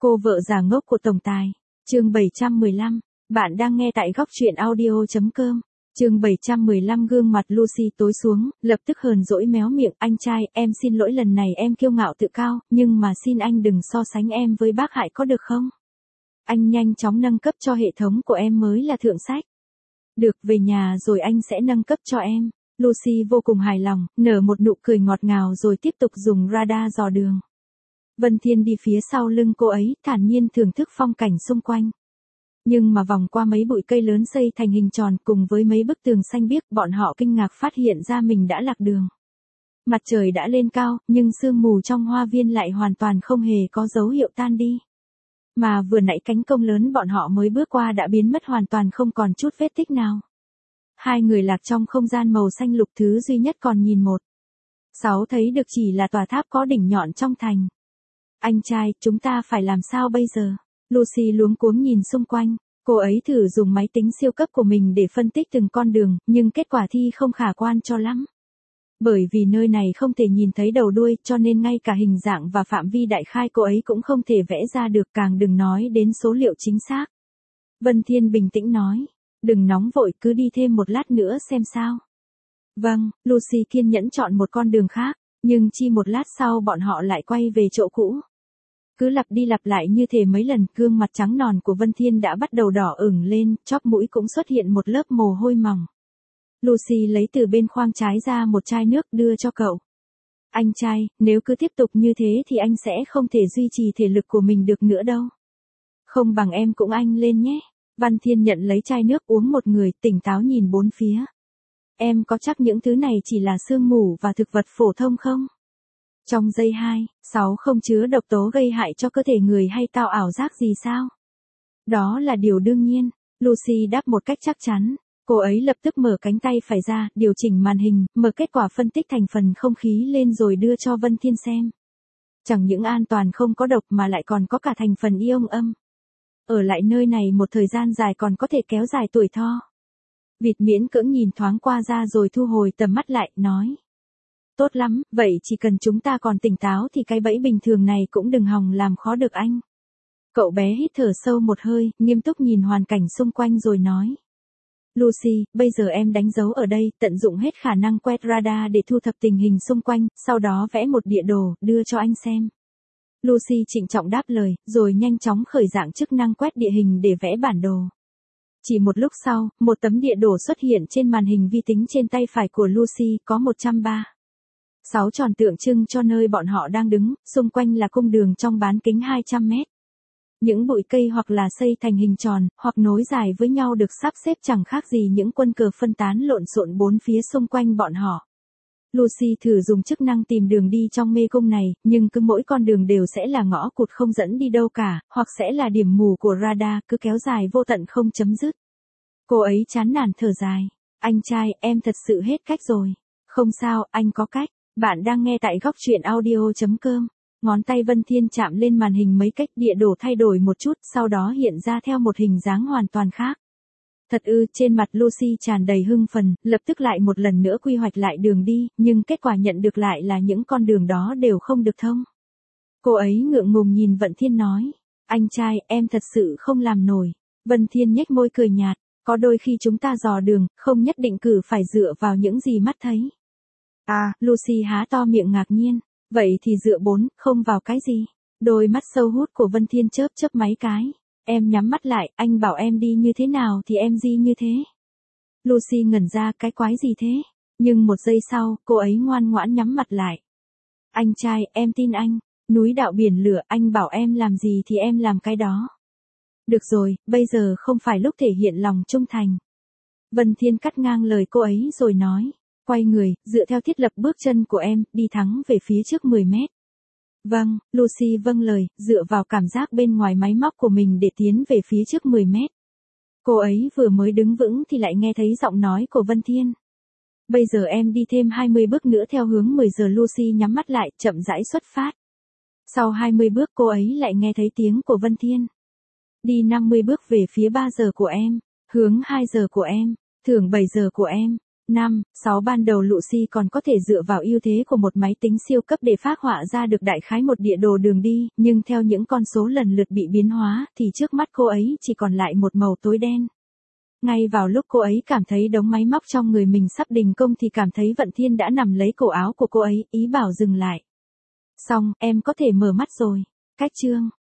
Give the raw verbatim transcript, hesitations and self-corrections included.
Cô vợ già ngốc của tổng tài. Chương bảy trăm mười lăm. Bạn đang nghe tại góc truyện audio chấm com. Chương bảy trăm mười lăm. Gương mặt Lucy tối xuống, lập tức hờn dỗi méo miệng, anh trai, em xin lỗi, lần này em kiêu ngạo tự cao, nhưng mà xin anh đừng so sánh em với bác Hải có được không? Anh nhanh chóng nâng cấp cho hệ thống của em mới là thượng sách. Được, về nhà rồi anh sẽ nâng cấp cho em. Lucy vô cùng hài lòng, nở một nụ cười ngọt ngào rồi tiếp tục dùng radar dò đường. Vân Thiên đi phía sau lưng cô ấy, thản nhiên thưởng thức phong cảnh xung quanh. Nhưng mà vòng qua mấy bụi cây lớn xây thành hình tròn cùng với mấy bức tường xanh biếc, bọn họ kinh ngạc phát hiện ra mình đã lạc đường. Mặt trời đã lên cao, nhưng sương mù trong hoa viên lại hoàn toàn không hề có dấu hiệu tan đi. Mà vừa nãy cánh công lớn bọn họ mới bước qua đã biến mất hoàn toàn không còn chút vết tích nào. Hai người lạc trong không gian màu xanh lục, thứ duy nhất còn nhìn một. Sáu thấy được chỉ là tòa tháp có đỉnh nhọn trong thành. Anh trai, chúng ta phải làm sao bây giờ? Lucy luống cuống nhìn xung quanh, cô ấy thử dùng máy tính siêu cấp của mình để phân tích từng con đường, nhưng kết quả thi không khả quan cho lắm. Bởi vì nơi này không thể nhìn thấy đầu đuôi, cho nên ngay cả hình dạng và phạm vi đại khai cô ấy cũng không thể vẽ ra được, càng đừng nói đến số liệu chính xác. Vân Thiên bình tĩnh nói, đừng nóng vội, cứ đi thêm một lát nữa xem sao. Vâng, Lucy kiên nhẫn chọn một con đường khác, nhưng chi một lát sau bọn họ lại quay về chỗ cũ. Cứ lặp đi lặp lại như thế mấy lần, gương mặt trắng nòn của Vân Thiên đã bắt đầu đỏ ửng lên, chóp mũi cũng xuất hiện một lớp mồ hôi mỏng. Lucy lấy từ bên khoang trái ra một chai nước đưa cho cậu. Anh trai, nếu cứ tiếp tục như thế thì anh sẽ không thể duy trì thể lực của mình được nữa đâu. Không bằng em cũng anh lên nhé. Văn Thiên nhận lấy chai nước uống một người, tỉnh táo nhìn bốn phía. Em có chắc những thứ này chỉ là sương mù và thực vật phổ thông không? Trong giây hai, sáu không chứa độc tố gây hại cho cơ thể người hay tạo ảo giác gì sao? Đó là điều đương nhiên, Lucy đáp một cách chắc chắn. Cô ấy lập tức mở cánh tay phải ra, điều chỉnh màn hình, mở kết quả phân tích thành phần không khí lên rồi đưa cho Vân Thiên xem. Chẳng những an toàn không có độc mà lại còn có cả thành phần ion âm. Ở lại nơi này một thời gian dài còn có thể kéo dài tuổi thọ. Vịt miễn cưỡng nhìn thoáng qua ra rồi thu hồi tầm mắt lại, nói. Tốt lắm, vậy chỉ cần chúng ta còn tỉnh táo thì cái bẫy bình thường này cũng đừng hòng làm khó được anh. Cậu bé hít thở sâu một hơi, nghiêm túc nhìn hoàn cảnh xung quanh rồi nói. Lucy, bây giờ em đánh dấu ở đây, tận dụng hết khả năng quét radar để thu thập tình hình xung quanh, sau đó vẽ một địa đồ, đưa cho anh xem. Lucy trịnh trọng đáp lời, rồi nhanh chóng khởi dạng chức năng quét địa hình để vẽ bản đồ. Chỉ một lúc sau, một tấm địa đồ xuất hiện trên màn hình vi tính trên tay phải của Lucy, có một trăm ba mươi sáu tròn tượng trưng cho nơi bọn họ đang đứng, xung quanh là cung đường trong bán kính hai trăm mét. Những bụi cây hoặc là xây thành hình tròn, hoặc nối dài với nhau được sắp xếp chẳng khác gì những quân cờ phân tán lộn xộn bốn phía xung quanh bọn họ. Lucy thử dùng chức năng tìm đường đi trong mê cung này, nhưng cứ mỗi con đường đều sẽ là ngõ cụt không dẫn đi đâu cả, hoặc sẽ là điểm mù của radar, cứ kéo dài vô tận không chấm dứt. Cô ấy chán nản thở dài. Anh trai, em thật sự hết cách rồi. Không sao, anh có cách. Bạn đang nghe tại góc truyện audio chấm com. Ngón tay Vân Thiên chạm lên màn hình mấy cách, địa đồ thay đổi một chút, sau đó hiện ra theo một hình dáng hoàn toàn khác. Thật ư, trên mặt Lucy tràn đầy hưng phấn, lập tức lại một lần nữa quy hoạch lại đường đi, nhưng kết quả nhận được lại là những con đường đó đều không được thông. Cô ấy ngượng ngùng nhìn Vân Thiên nói, anh trai, em thật sự không làm nổi. Vân Thiên nhếch môi cười nhạt, có đôi khi chúng ta dò đường, không nhất định cứ phải dựa vào những gì mắt thấy. À, Lucy há to miệng ngạc nhiên, vậy thì dựa bốn, không vào cái gì? Đôi mắt sâu hút của Vân Thiên chớp chớp mấy cái. Em nhắm mắt lại, anh bảo em đi như thế nào thì em di như thế. Lucy ngẩn ra, cái quái gì thế? Nhưng một giây sau, cô ấy ngoan ngoãn nhắm mặt lại. Anh trai, em tin anh. Núi đạo biển lửa, anh bảo em làm gì thì em làm cái đó. Được rồi, bây giờ không phải lúc thể hiện lòng trung thành. Vân Thiên cắt ngang lời cô ấy rồi nói. Quay người, dựa theo thiết lập bước chân của em, đi thẳng về phía trước mười mét. Vâng, Lucy vâng lời, dựa vào cảm giác bên ngoài máy móc của mình để tiến về phía trước mười mét. Cô ấy vừa mới đứng vững thì lại nghe thấy giọng nói của Vân Thiên. Bây giờ em đi thêm hai mươi bước nữa theo hướng mười giờ. Lucy nhắm mắt lại, chậm rãi xuất phát. Sau hai mươi bước cô ấy lại nghe thấy tiếng của Vân Thiên. Đi năm mươi bước về phía ba giờ của em, hướng hai giờ của em, thưởng bảy giờ của em. năm, sáu ban đầu Lucy còn có thể dựa vào ưu thế của một máy tính siêu cấp để phác họa ra được đại khái một địa đồ đường đi, nhưng theo những con số lần lượt bị biến hóa, thì trước mắt cô ấy chỉ còn lại một màu tối đen. Ngay vào lúc cô ấy cảm thấy đống máy móc trong người mình sắp đình công thì cảm thấy Vận Thiên đã nắm lấy cổ áo của cô ấy, ý bảo dừng lại. Xong, em có thể mở mắt rồi. Cách chương